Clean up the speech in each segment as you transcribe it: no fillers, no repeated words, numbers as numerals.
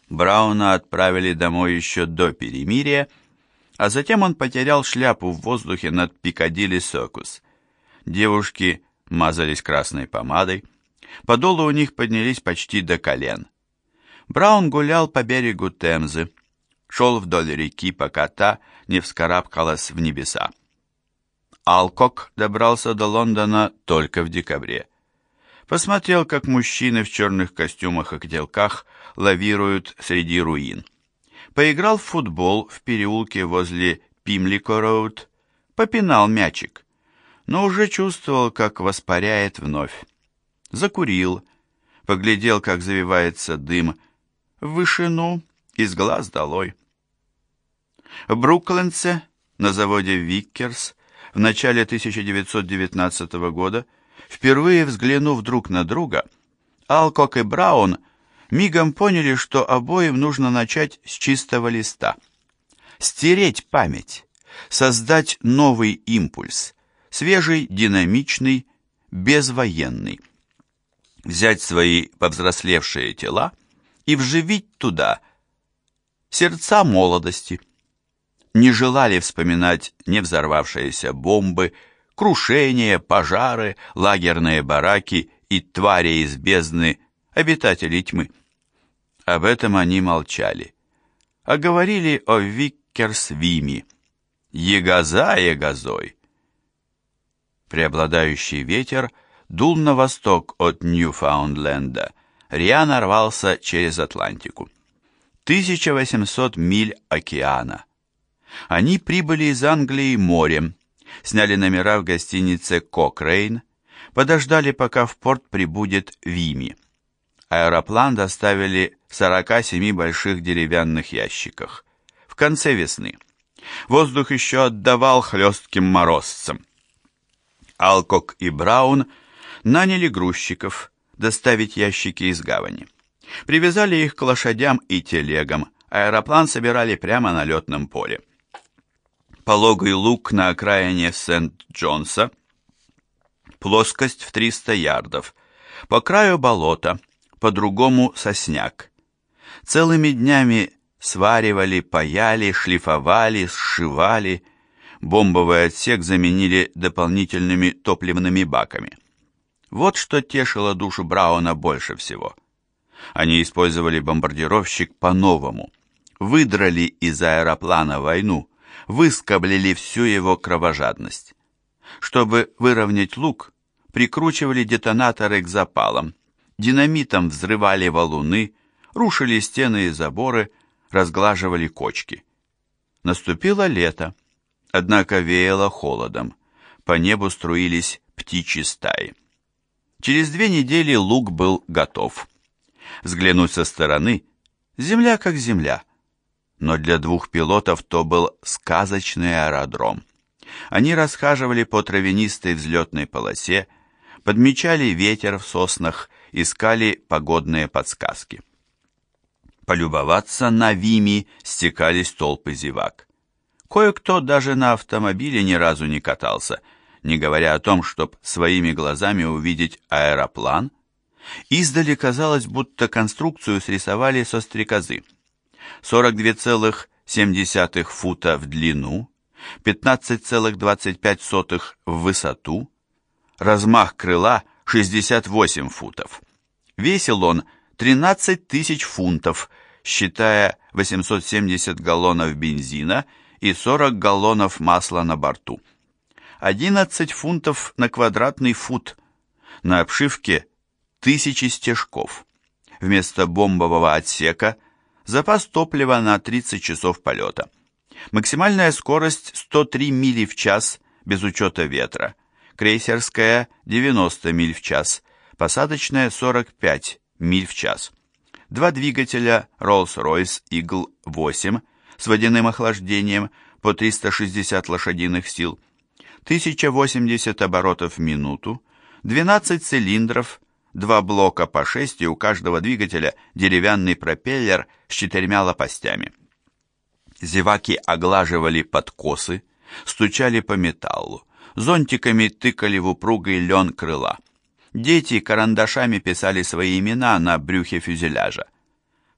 Брауна отправили домой еще до перемирия, а затем он потерял шляпу в воздухе над Пикадилли-Сокус. Девушки мазались красной помадой, подолы у них поднялись почти до колен. Браун гулял по берегу Темзы, шел вдоль реки, пока та не вскарабкалась в небеса. Алкок добрался до Лондона только в декабре. Посмотрел, как мужчины в черных костюмах и котелках лавируют среди руин. Поиграл в футбол в переулке возле Пимлико-роуд, попинал мячик, но уже чувствовал, как воспаряет вновь. Закурил, поглядел, как завивается дым в вышину, из глаз долой. В Бруклинсе, на заводе Виккерс, в начале 1919 года, впервые взглянув друг на друга, Алкок и Браун мигом поняли, что обоим нужно начать с чистого листа. Стереть память, создать новый импульс, свежий, динамичный, безвоенный. Взять свои повзрослевшие тела и вживить туда сердца молодости. Не желали вспоминать не взорвавшиеся бомбы, крушения, пожары, лагерные бараки и твари из бездны, обитателей тьмы. Об этом они молчали, а говорили о Виккерсвиме. Егоза егозой. Преобладающий ветер дул на восток от Ньюфаундленда, рьяно рвался через Атлантику. 1800 миль океана. Они прибыли из Англии морем, сняли номера в гостинице «Кокрейн», подождали, пока в порт прибудет Вими. Аэроплан доставили в 47 больших деревянных ящиках. В конце весны. Воздух еще отдавал хлестким морозцам. Алкок и Браун наняли грузчиков доставить ящики из гавани. Привязали их к лошадям и телегам, аэроплан собирали прямо на летном поле. Пологий луг на окраине Сент-Джонса, плоскость в 300 ярдов, по краю болото, по-другому сосняк. Целыми днями сваривали, паяли, шлифовали, сшивали. Бомбовый отсек заменили дополнительными топливными баками. Вот что тешило душу Брауна больше всего. Они использовали бомбардировщик по-новому. Выдрали из аэроплана войну, выскоблили всю его кровожадность. Чтобы выровнять луг, прикручивали детонаторы к запалам, динамитом взрывали валуны, рушили стены и заборы, разглаживали кочки. Наступило лето, однако веяло холодом, по небу струились птичьи стаи. Через 2 недели луг был готов. Взглянуть со стороны, земля как земля, но для 2 пилотов то был сказочный аэродром. Они расхаживали по травянистой взлетной полосе, подмечали ветер в соснах, искали погодные подсказки. Полюбоваться на Вими стекались толпы зевак. Кое-кто даже на автомобиле ни разу не катался, не говоря о том, чтоб своими глазами увидеть аэроплан. Издали казалось, будто конструкцию срисовали со стрекозы. 42,7 фута в длину, 15,25 в высоту, размах крыла 68 футов. Весил он 13 тысяч фунтов, считая 870 галлонов бензина и 40 галлонов масла на борту. 11 фунтов на квадратный фут. На обшивке 1000 стежков. Вместо бомбового отсека запас топлива на 30 часов полета. Максимальная скорость 103 мили в час без учета ветра. Крейсерская 90 миль в час. Посадочная 45 миль в час. 2 двигателя Rolls-Royce Eagle 8 с водяным охлаждением по 360 лошадиных сил. 1080 оборотов в минуту. 12 цилиндров. 2 блока по 6, и у каждого двигателя деревянный пропеллер с 4 лопастями. Зеваки оглаживали подкосы, стучали по металлу, зонтиками тыкали в упругий лен крыла. Дети карандашами писали свои имена на брюхе фюзеляжа.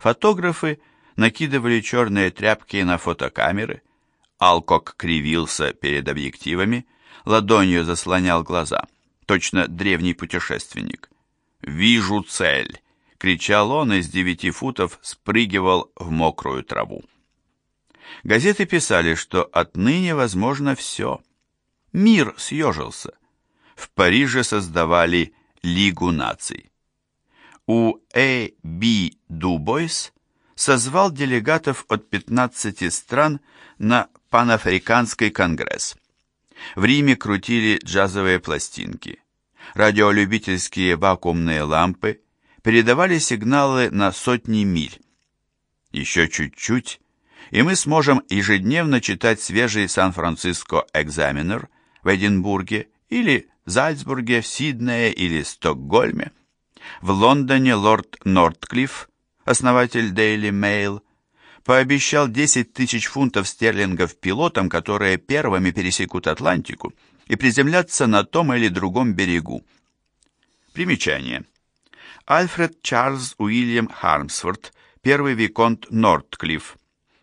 Фотографы накидывали черные тряпки на фотокамеры, Алкок кривился перед объективами, ладонью заслонял глаза, точно древний путешественник. «Вижу цель!» — кричал он и с 9 футов спрыгивал в мокрую траву. Газеты писали, что отныне возможно все. Мир съежился. В Париже создавали Лигу наций. У А.Б. Дубойс созвал делегатов от 15 стран на Панафриканский конгресс. В Риме крутили джазовые пластинки. Радиолюбительские вакуумные лампы передавали сигналы на сотни миль. Еще чуть-чуть, и мы сможем ежедневно читать свежий Сан-Франциско Экзаменер в Эдинбурге или Зальцбурге, в Сиднее или Стокгольме. В Лондоне лорд Нортклифф, основатель Daily Mail, пообещал 10 тысяч фунтов стерлингов пилотам, которые первыми пересекут Атлантику и приземлятся на том или другом берегу. Примечание. Альфред Чарльз Уильям Хармсворт, первый виконт Нортклифф,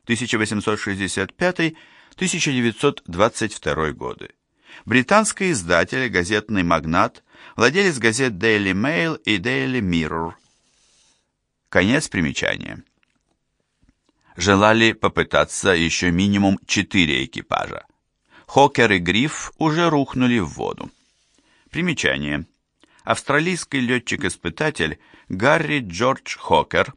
1865-1922 годы. Британский издатель, газетный магнат, владелец газет Daily Mail и Daily Mirror. Конец примечания. Желали попытаться еще минимум 4 экипажа. Хокер и Гриф уже рухнули в воду. Примечание. Австралийский летчик-испытатель Гарри Джордж Хокер,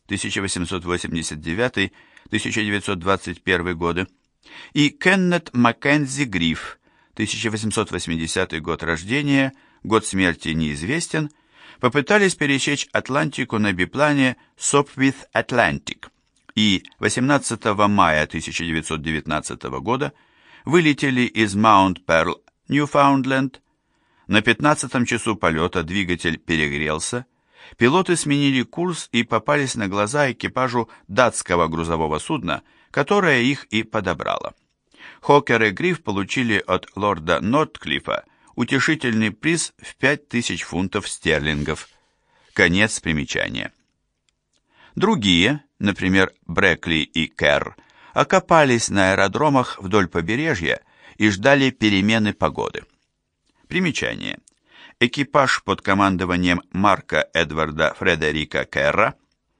1889-1921 годы, и Кеннет Маккензи Гриф, 1880 год рождения, год смерти неизвестен, попытались пересечь Атлантику на биплане Sopwith Atlantic и 18 мая 1919 года вылетели из Маунт-Перл, Ньюфаундленд. На 15-м часу полета двигатель перегрелся, пилоты сменили курс и попались на глаза экипажу датского грузового судна, которое их и подобрало. Хокер и Гриф получили от лорда Нортклиффа утешительный приз в 5000 фунтов стерлингов. Конец примечания. Другие, например, Брекли и Керр, окопались на аэродромах вдоль побережья и ждали перемены погоды. Примечание. Экипаж под командованием Марка Эдварда Фредерика Керра,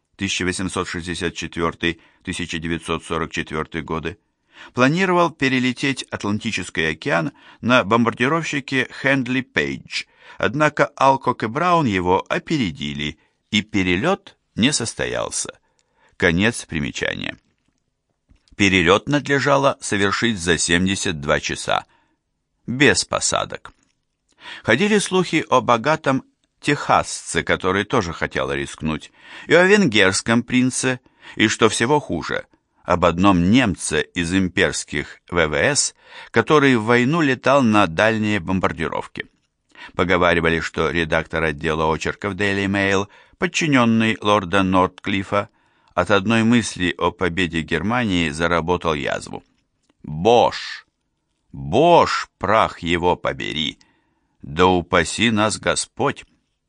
1864-1944 годы, планировал перелететь Атлантический океан на бомбардировщике Хендли Пейдж, однако Алкок и Браун его опередили, и перелет не состоялся. Конец примечания. Перелет надлежало совершить за 72 часа, без посадок. Ходили слухи о богатом техасце, который тоже хотел рискнуть, и о венгерском принце, и, что всего хуже, об одном немце из имперских ВВС, который в войну летал на дальние бомбардировки. Поговаривали, что редактор отдела очерков Daily Mail, подчиненный лорда Нортклиффа, от одной мысли о победе Германии заработал язву. Бош! Бош, прах его побери! Да упаси нас Господь!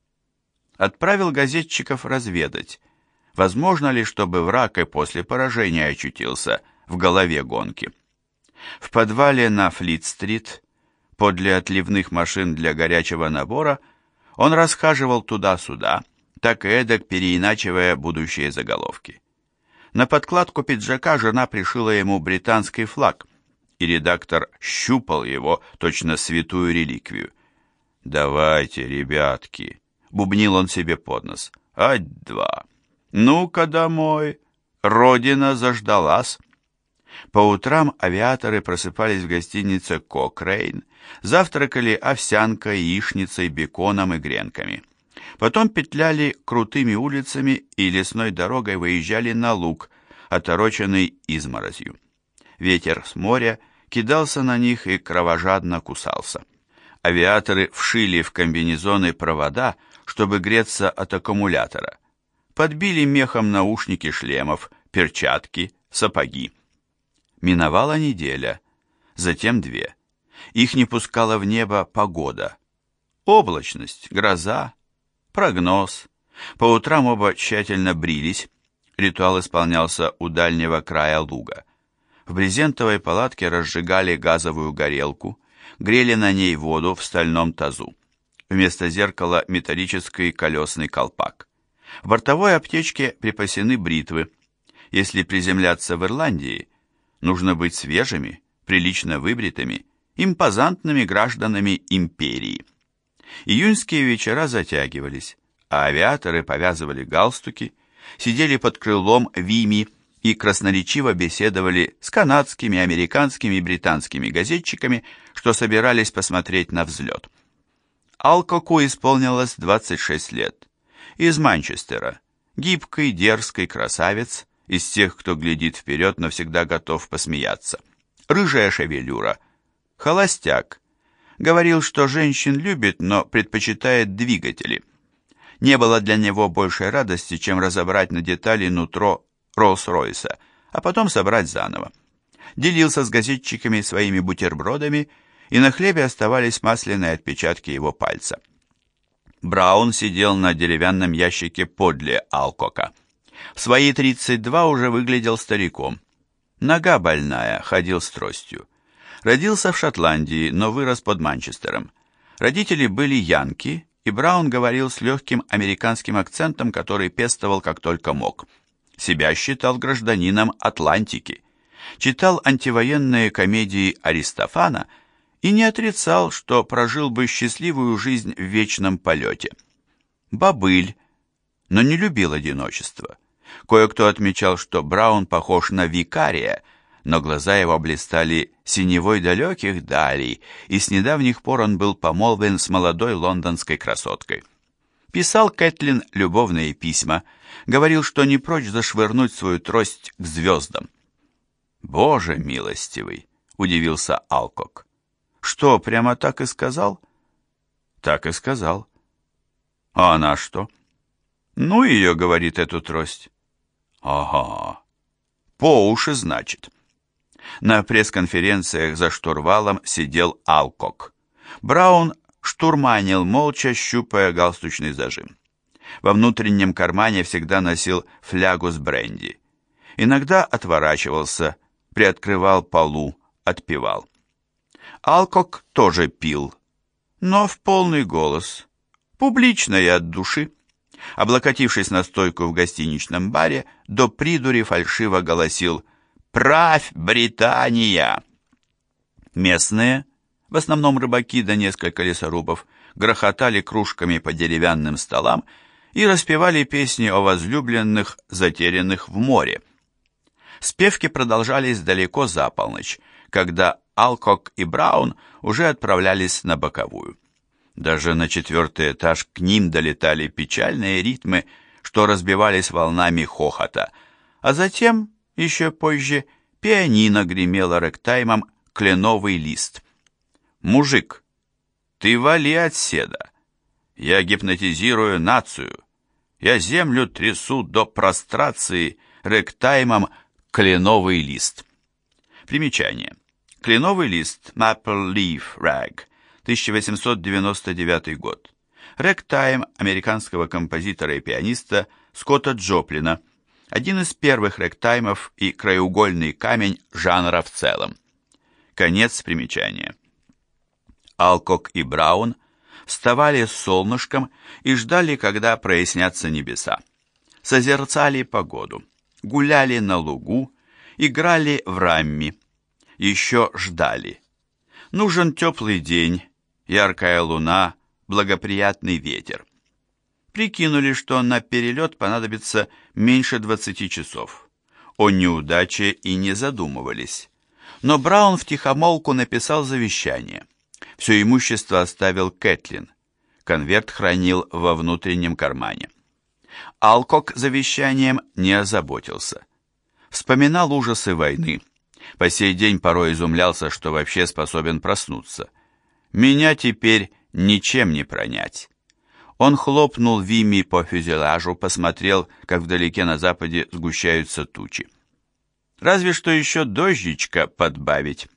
Отправил газетчиков разведать, возможно ли, чтобы враг и после поражения очутился в голове гонки. В подвале на Флит-стрит, подле отливных машин для горячего набора, он расхаживал туда-сюда, так и эдак переиначивая будущие заголовки. На подкладку пиджака жена пришила ему британский флаг, и редактор щупал его, точно святую реликвию. «Давайте, ребятки», — бубнил он себе под нос, — «ать-два! Ну-ка домой! Родина заждалась!» По утрам авиаторы просыпались в гостинице «Кокрейн», завтракали овсянкой, яичницей, беконом и гренками. Потом петляли крутыми улицами и лесной дорогой выезжали на луг, отороченный изморозью. Ветер с моря кидался на них и кровожадно кусался. Авиаторы вшили в комбинезоны провода, чтобы греться от аккумулятора. Подбили мехом наушники шлемов, перчатки, сапоги. Миновала неделя, затем 2. Их не пускала в небо погода. Облачность, гроза, прогноз. По утрам оба тщательно брились. Ритуал исполнялся у дальнего края луга. В брезентовой палатке разжигали газовую горелку, грели на ней воду в стальном тазу. Вместо зеркала металлический колесный колпак. В бортовой аптечке припасены бритвы. Если приземляться в Ирландии, нужно быть свежими, прилично выбритыми, импозантными гражданами империи. Июньские вечера затягивались, а авиаторы повязывали галстуки, сидели под крылом Вими и красноречиво беседовали с канадскими, американскими и британскими газетчиками, что собирались посмотреть на взлет. Алкоку исполнилось 26 лет. Из Манчестера. Гибкий, дерзкий красавец, из тех, кто глядит вперед, но всегда готов посмеяться. Рыжая шевелюра. Холостяк. Говорил, что женщин любит, но предпочитает двигатели. Не было для него большей радости, чем разобрать на детали нутро Роллс-Ройса, а потом собрать заново. Делился с газетчиками своими бутербродами, и на хлебе оставались масляные отпечатки его пальца. Браун сидел на деревянном ящике подле Алкока. В свои 32 уже выглядел стариком. Нога больная, ходил с тростью. Родился в Шотландии, но вырос под Манчестером. Родители были янки, и Браун говорил с легким американским акцентом, который пестовал как только мог. Себя считал гражданином Атлантики. Читал антивоенные комедии Аристофана и не отрицал, что прожил бы счастливую жизнь в вечном полете. Бобыль, но не любил одиночество. Кое-кто отмечал, что Браун похож на викария, но глаза его блистали синевой далеких далей, и с недавних пор он был помолвлен с молодой лондонской красоткой. Писал Кэтлин любовные письма, говорил, что не прочь зашвырнуть свою трость к звездам. «Боже милостивый!» — удивился Алкок. «Что, прямо так и сказал?» «Так и сказал». «А она что?» «Ну ее, — говорит, — эту трость». «Ага, по уши, значит». На пресс-конференциях за штурвалом сидел Алкок. Браун штурманил молча, щупая галстучный зажим. Во внутреннем кармане всегда носил флягу с бренди. Иногда отворачивался, приоткрывал полу, отпивал. Алкок тоже пил, но в полный голос, публично и от души. Облокотившись на стойку в гостиничном баре, до придури фальшиво голосил «Правь, Британия!». Местные, в основном рыбаки да несколько лесорубов, грохотали кружками по деревянным столам и распевали песни о возлюбленных, затерянных в море. Спевки продолжались далеко за полночь, когда Алкок и Браун уже отправлялись на боковую. Даже на 4-й этаж к ним долетали печальные ритмы, что разбивались волнами хохота, а затем, еще позже, пианино гремело рэгтаймом «Кленовый лист». «Мужик, ты вали отседа! Я гипнотизирую нацию! Я землю трясу до прострации рэгтаймом «Кленовый лист». Примечание. «Кленовый лист» Maple Leaf Rag, 1899 год. Рэгтайм американского композитора и пианиста Скотта Джоплина, один из первых рэгтаймов и краеугольный камень жанра в целом. Конец примечания. Алкок и Браун вставали с солнышком и ждали, когда прояснятся небеса. Созерцали погоду, гуляли на лугу, играли в рамми. Еще ждали. Нужен теплый день, яркая луна, благоприятный ветер. Прикинули, что на перелет понадобится меньше 20 часов. О неудаче и не задумывались. Но Браун втихомолку написал завещание. Все имущество оставил Кэтлин. Конверт хранил во внутреннем кармане. Алкок завещанием не озаботился. Вспоминал ужасы войны. По сей день порой изумлялся, что вообще способен проснуться. «Меня теперь ничем не пронять». Он хлопнул Вими по фюзеляжу, посмотрел, как вдалеке на западе сгущаются тучи. «Разве что еще дождичка подбавить».